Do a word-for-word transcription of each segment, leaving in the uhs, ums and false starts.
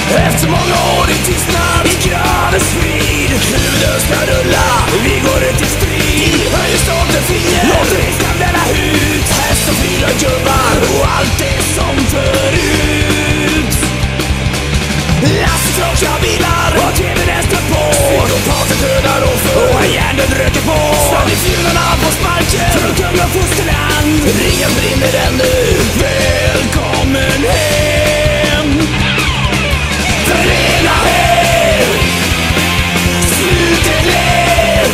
Efter många år i tystnad, i gravens frid, huvuden ska rulla, vi går ut i strid. Höjer stolta finger, låter riskan denna hut. Häst och fyra gubbar och allt är som förut. Lasttråkiga bilar och tvn nästan på. Psykopater dödar offer och hjärnan röker på. Stadifjularna på sparken från Kumla fosterland. Ringen brinner ännu, välkommen hem. Förena er, slutet led,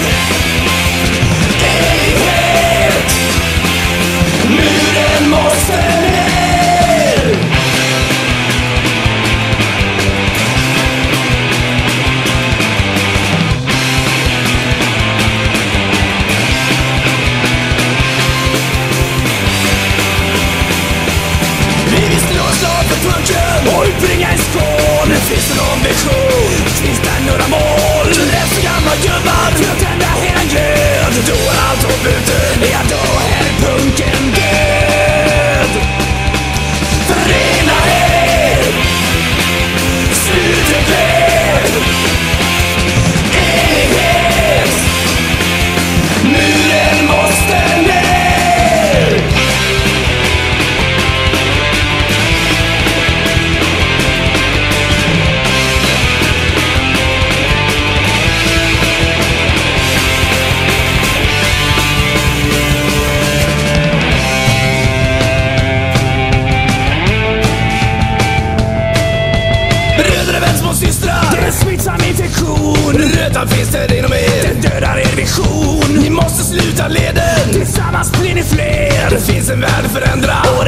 evighet. Muren måste ner. Och utbringa en skål. Finns det någon vision? Finns det några mål? Rätt så gamla gubbar för att tända hela glöd. Då är allt hopp ute, ja då är punken död. Förena er, slutet led, evighet. Muren måste ner. Det är en smittsam infektion. Rötan finns det inom er. Den dödar er vision. Ni måste sluta leden. Tillsammans blir ni fler. Det finns en värld att förändra och